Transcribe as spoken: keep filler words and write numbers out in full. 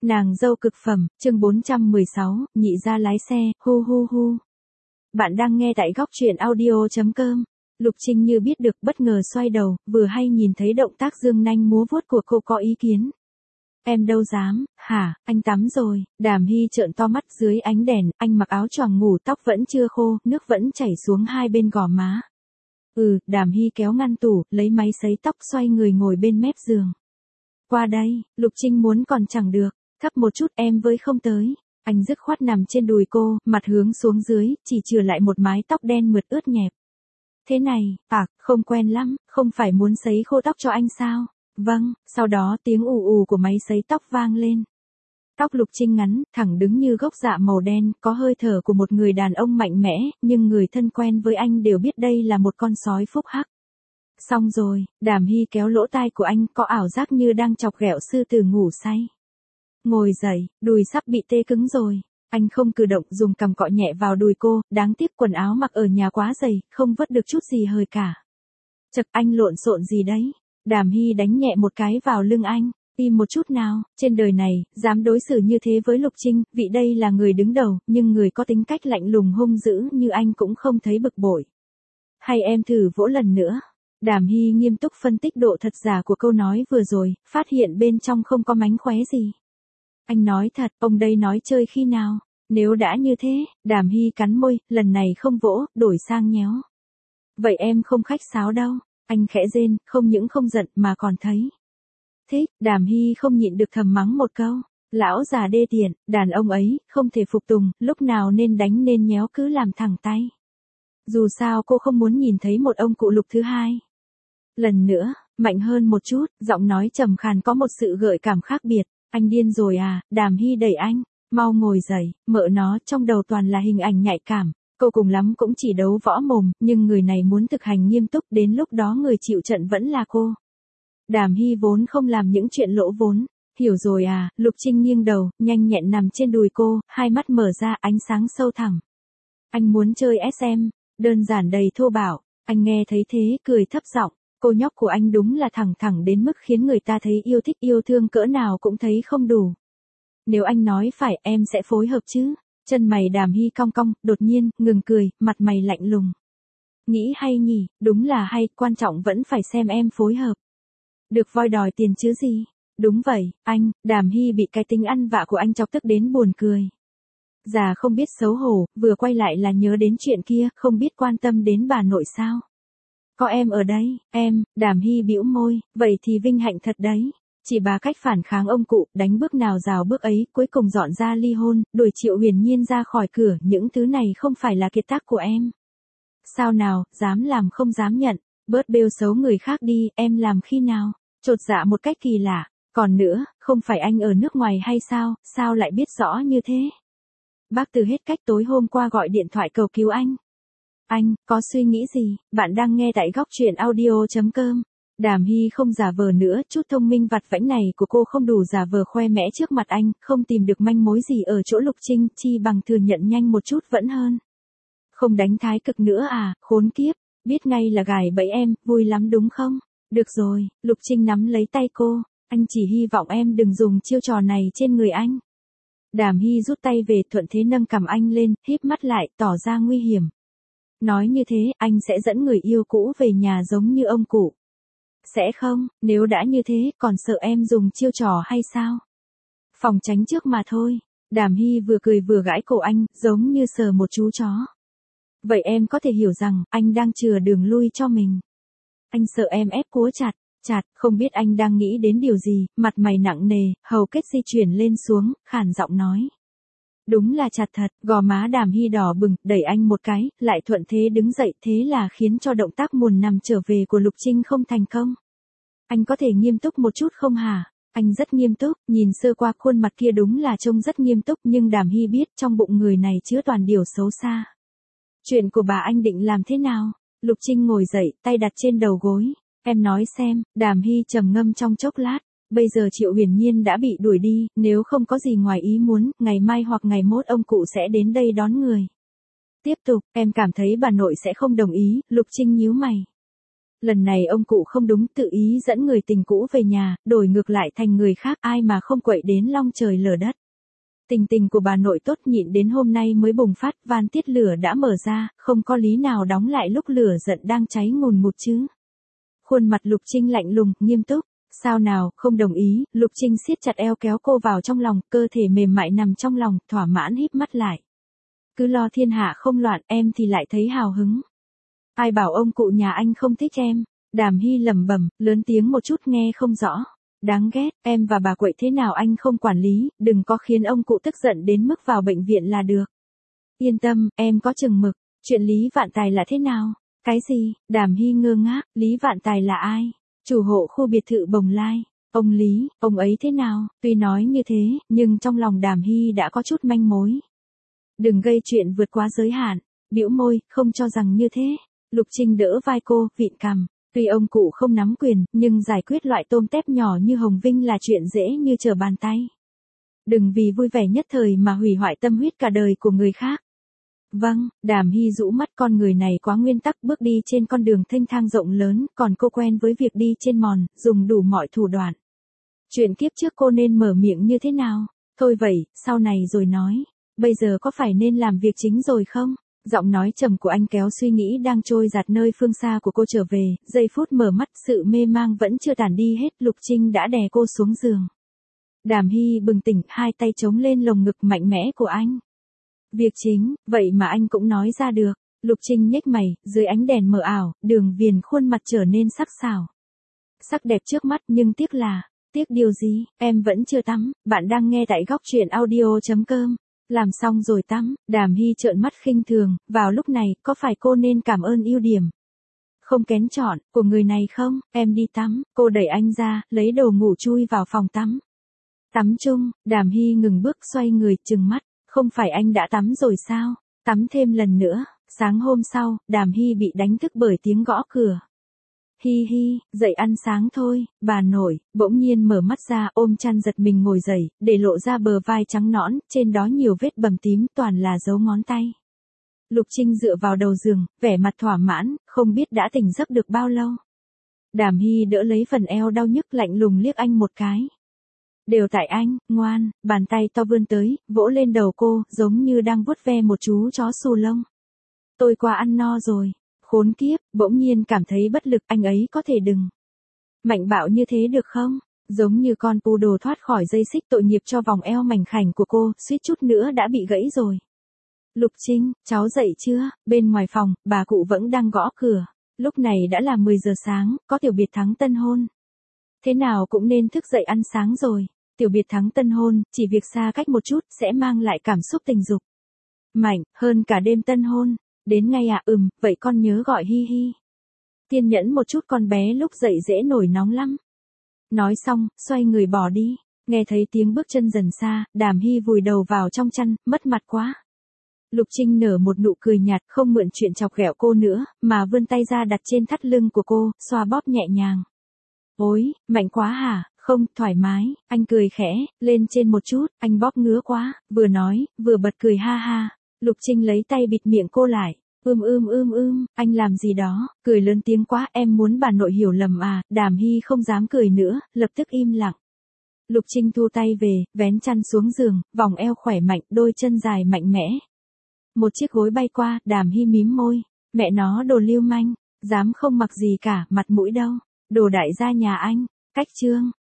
Nàng dâu cực phẩm, chương bốn trăm mười sáu, nhị gia lái xe, hu hu hu. Bạn đang nghe tại góc truyện audio chấm com. Lục Trinh như biết được bất ngờ xoay đầu, vừa hay nhìn thấy động tác dương nanh múa vuốt của cô có ý kiến. Em đâu dám, hả, anh tắm rồi, Đàm Hy trợn to mắt dưới ánh đèn, anh mặc áo choàng ngủ tóc vẫn chưa khô, nước vẫn chảy xuống hai bên gò má. Ừ, Đàm Hy kéo ngăn tủ, lấy máy sấy tóc xoay người ngồi bên mép giường. Qua đây, Lục Trinh muốn còn chẳng được, thấp một chút em với không tới. Anh dứt khoát nằm trên đùi cô, mặt hướng xuống dưới, chỉ chừa lại một mái tóc đen mượt ướt nhẹp. Thế này, à, không quen lắm, không phải muốn sấy khô tóc cho anh sao? Vâng, sau đó tiếng ù ù của máy sấy tóc vang lên. Tóc Lục Trinh ngắn, thẳng đứng như gốc dạ màu đen, có hơi thở của một người đàn ông mạnh mẽ, nhưng người thân quen với anh đều biết đây là một con sói phúc hắc. Xong rồi, Đàm Hy kéo lỗ tai của anh, có ảo giác như đang chọc ghẹo sư tử ngủ say. Ngồi dậy, đùi sắp bị tê cứng rồi. Anh không cử động, dùng cằm cọ nhẹ vào đùi cô, đáng tiếc quần áo mặc ở nhà quá dày, không vớt được chút gì hơi cả. Chật, anh lộn xộn gì đấy? Đàm Hy đánh nhẹ một cái vào lưng anh. Im một chút nào, trên đời này, dám đối xử như thế với Lục Trinh, vị đây là người đứng đầu, nhưng người có tính cách lạnh lùng hung dữ như anh cũng không thấy bực bội. Hay em thử vỗ lần nữa. Đàm Hy nghiêm túc phân tích độ thật giả của câu nói vừa rồi, phát hiện bên trong không có mánh khóe gì. Anh nói thật, ông đây nói chơi khi nào? Nếu đã như thế, Đàm Hy cắn môi, lần này không vỗ, đổi sang nhéo. Vậy em không khách sáo đâu. Anh khẽ rên, không những không giận mà còn thấy thích. Đàm Hy không nhịn được thầm mắng một câu. Lão già đê tiện, đàn ông ấy, không thể phục tùng, lúc nào nên đánh nên nhéo cứ làm thẳng tay. Dù sao cô không muốn nhìn thấy một ông cụ Lục thứ hai. Lần nữa, mạnh hơn một chút, giọng nói trầm khàn có một sự gợi cảm khác biệt. Anh điên rồi à? Đàm Hy đẩy anh, mau ngồi dậy, mợ nó, trong đầu toàn là hình ảnh nhạy cảm. Cô cùng lắm cũng chỉ đấu võ mồm, nhưng người này muốn thực hành nghiêm túc, đến lúc đó người chịu trận vẫn là cô. Đàm Hy vốn không làm những chuyện lỗ vốn. Hiểu rồi à? Lục Trinh nghiêng đầu, nhanh nhẹn nằm trên đùi cô, hai mắt mở ra, ánh sáng sâu thẳm. Anh muốn chơi ét em, đơn giản đầy thô bạo. Anh nghe thấy thế, cười thấp giọng. Cô nhóc của anh đúng là thẳng thẳng đến mức khiến người ta thấy yêu thích yêu thương cỡ nào cũng thấy không đủ. Nếu anh nói phải, em sẽ phối hợp chứ? Chân mày Đàm Hy cong cong, đột nhiên, ngừng cười, mặt mày lạnh lùng. Nghĩ hay nhỉ, đúng là hay, quan trọng vẫn phải xem em phối hợp. Được voi đòi tiền chứ gì? Đúng vậy, anh. Đàm Hy bị cái tính ăn vạ của anh chọc tức đến buồn cười. Già không biết xấu hổ, vừa quay lại là nhớ đến chuyện kia, không biết quan tâm đến bà nội sao. Có em ở đây, em. Đàm Hy bĩu môi, vậy thì vinh hạnh thật đấy. Chỉ bà cách phản kháng ông cụ, đánh bước nào rào bước ấy, cuối cùng dọn ra ly hôn, đuổi Triệu Huyền Nhiên ra khỏi cửa, những thứ này không phải là kiệt tác của em. Sao nào, dám làm không dám nhận, bớt bêu xấu người khác đi, em làm khi nào? Chột dạ một cách kỳ lạ, còn nữa, không phải anh ở nước ngoài hay sao, sao lại biết rõ như thế? Bác Từ hết cách tối hôm qua gọi điện thoại cầu cứu anh. Anh, có suy nghĩ gì? Bạn đang nghe tại góc truyện audio chấm com. Đàm Hy không giả vờ nữa, chút thông minh vặt vãnh này của cô không đủ giả vờ khoe mẽ trước mặt anh, không tìm được manh mối gì ở chỗ Lục Trinh, chi bằng thừa nhận nhanh một chút vẫn hơn. Không đánh thái cực nữa à, khốn kiếp, biết ngay là gài bẫy em, vui lắm đúng không? Được rồi, Lục Trinh nắm lấy tay cô, anh chỉ hy vọng em đừng dùng chiêu trò này trên người anh. Đàm Hy rút tay về, thuận thế nâng cằm anh lên, híp mắt lại, tỏ ra nguy hiểm. Nói như thế, anh sẽ dẫn người yêu cũ về nhà giống như ông cụ. Sẽ không, nếu đã như thế, còn sợ em dùng chiêu trò hay sao? Phòng tránh trước mà thôi. Đàm Hy vừa cười vừa gãi cổ anh, giống như sờ một chú chó. Vậy em có thể hiểu rằng, anh đang chừa đường lui cho mình. Anh sợ em ép cố chặt, chặt, không biết anh đang nghĩ đến điều gì, mặt mày nặng nề, hầu kết di chuyển lên xuống, khản giọng nói. Đúng là chặt thật, gò má Đàm Hy đỏ bừng, đẩy anh một cái, lại thuận thế đứng dậy, thế là khiến cho động tác muồn nằm trở về của Lục Trinh không thành công. Anh có thể nghiêm túc một chút không hả? Anh rất nghiêm túc, nhìn sơ qua khuôn mặt kia đúng là trông rất nghiêm túc, nhưng Đàm Hy biết trong bụng người này chứa toàn điều xấu xa. Chuyện của bà anh định làm thế nào? Lục Trinh ngồi dậy, tay đặt trên đầu gối. Em nói xem. Đàm Hy trầm ngâm trong chốc lát. Bây giờ Triệu Huyền Nhiên đã bị đuổi đi, nếu không có gì ngoài ý muốn, ngày mai hoặc ngày mốt ông cụ sẽ đến đây đón người. Tiếp tục, em cảm thấy bà nội sẽ không đồng ý, Lục Trinh nhíu mày. Lần này ông cụ không đúng, tự ý dẫn người tình cũ về nhà, đổi ngược lại thành người khác, ai mà không quậy đến long trời lở đất. Tình tình của bà nội tốt nhịn đến hôm nay mới bùng phát, van tiết lửa đã mở ra, không có lý nào đóng lại lúc lửa giận đang cháy ngùn ngụt chứ. Khuôn mặt Lục Trinh lạnh lùng, nghiêm túc. Sao nào, không đồng ý, Lục Trinh siết chặt eo kéo cô vào trong lòng, cơ thể mềm mại nằm trong lòng, thỏa mãn híp mắt lại. Cứ lo thiên hạ không loạn, em thì lại thấy hào hứng. Ai bảo ông cụ nhà anh không thích em? Đàm Hy lẩm bẩm, lớn tiếng một chút nghe không rõ. Đáng ghét, em và bà quậy thế nào anh không quản lý, đừng có khiến ông cụ tức giận đến mức vào bệnh viện là được. Yên tâm, em có chừng mực, chuyện Lý Vạn Tài là thế nào? Cái gì? Đàm Hy ngơ ngác, Lý Vạn Tài là ai? Chủ hộ khu biệt thự Bồng Lai. Ông Lý, ông ấy thế nào? Tuy nói như thế, nhưng trong lòng Đàm Hy đã có chút manh mối. Đừng gây chuyện vượt quá giới hạn. Bĩu môi, không cho rằng như thế. Lục Trinh đỡ vai cô, vịn cằm. Tuy ông cụ không nắm quyền, nhưng giải quyết loại tôm tép nhỏ như Hồng Vinh là chuyện dễ như trở bàn tay. Đừng vì vui vẻ nhất thời mà hủy hoại tâm huyết cả đời của người khác. Vâng, Đàm Hy rũ mắt, con người này quá nguyên tắc, bước đi trên con đường thênh thang rộng lớn, còn cô quen với việc đi trên mòn, dùng đủ mọi thủ đoạn. Chuyện kiếp trước cô nên mở miệng như thế nào? Thôi vậy, sau này rồi nói. Bây giờ có phải nên làm việc chính rồi không? Giọng nói trầm của anh kéo suy nghĩ đang trôi dạt nơi phương xa của cô trở về, giây phút mở mắt sự mê mang vẫn chưa tàn đi hết, Lục Trinh đã đè cô xuống giường. Đàm Hy bừng tỉnh, hai tay chống lên lồng ngực mạnh mẽ của anh. Việc chính, vậy mà anh cũng nói ra được. Lục Trinh nhếch mày, dưới ánh đèn mờ ảo, Đường Viền khuôn mặt trở nên sắc sảo. Sắc đẹp trước mắt, nhưng tiếc là, tiếc điều gì? Em vẫn chưa tắm, bạn đang nghe tại góc truyện audio chấm com. Làm xong rồi tắm, Đàm Hy trợn mắt khinh thường, vào lúc này, có phải cô nên cảm ơn ưu điểm không kén chọn của người này không? Em đi tắm, cô đẩy anh ra, lấy đồ ngủ chui vào phòng tắm. Tắm chung, Đàm Hy ngừng bước xoay người, trừng mắt. Không phải anh đã tắm rồi sao? Tắm thêm lần nữa. Sáng hôm sau, Đàm Hy bị đánh thức bởi tiếng gõ cửa. Hi hi, dậy ăn sáng thôi, bà nội, bỗng nhiên mở mắt ra, ôm chăn giật mình ngồi dậy, để lộ ra bờ vai trắng nõn, trên đó nhiều vết bầm tím, toàn là dấu ngón tay. Lục Trinh dựa vào đầu giường, vẻ mặt thỏa mãn, không biết đã tỉnh giấc được bao lâu. Đàm Hy đỡ lấy phần eo đau nhức, lạnh lùng liếc anh một cái. Đều tại anh, ngoan, bàn tay to vươn tới, vỗ lên đầu cô, giống như đang vuốt ve một chú chó xù lông. Tôi qua ăn no rồi. Khốn kiếp, bỗng nhiên cảm thấy bất lực, anh ấy có thể đừng mạnh bạo như thế được không? Giống như con poodle thoát khỏi dây xích, tội nghiệp cho vòng eo mảnh khảnh của cô, suýt chút nữa đã bị gãy rồi. Lục Trinh, cháu dậy chưa? Bên ngoài phòng, bà cụ vẫn đang gõ cửa. Lúc này đã là mười giờ sáng, có tiểu biệt thắng tân hôn. Thế nào cũng nên thức dậy ăn sáng rồi. Tiểu biệt thắng tân hôn, chỉ việc xa cách một chút, sẽ mang lại cảm xúc tình dục mạnh hơn cả đêm tân hôn. Đến ngay à? Ừm, vậy con nhớ gọi Hi Hi. Kiên nhẫn một chút, con bé lúc dậy dễ nổi nóng lắm. Nói xong, xoay người bỏ đi. Nghe thấy tiếng bước chân dần xa, Đàm Hy vùi đầu vào trong chăn, mất mặt quá. Lục Trinh nở một nụ cười nhạt, không mượn chuyện chọc ghẹo cô nữa, mà vươn tay ra đặt trên thắt lưng của cô, xoa bóp nhẹ nhàng. Ôi, mạnh quá hả? Không, thoải mái. Anh cười khẽ, lên trên một chút, anh bóp ngứa quá, vừa nói, vừa bật cười ha ha. Lục Trinh lấy tay bịt miệng cô lại. Ưm ưm ưm ưm, anh làm gì đó, cười lớn tiếng quá, em muốn bà nội hiểu lầm à? Đàm Hy không dám cười nữa, lập tức im lặng. Lục Trinh thu tay về, vén chăn xuống giường, vòng eo khỏe mạnh, đôi chân dài mạnh mẽ. Một chiếc gối bay qua, Đàm Hy mím môi. Mẹ nó đồ lưu manh, dám không mặc gì cả, mặt mũi đâu. Đồ đại gia nhà anh. Cách chương.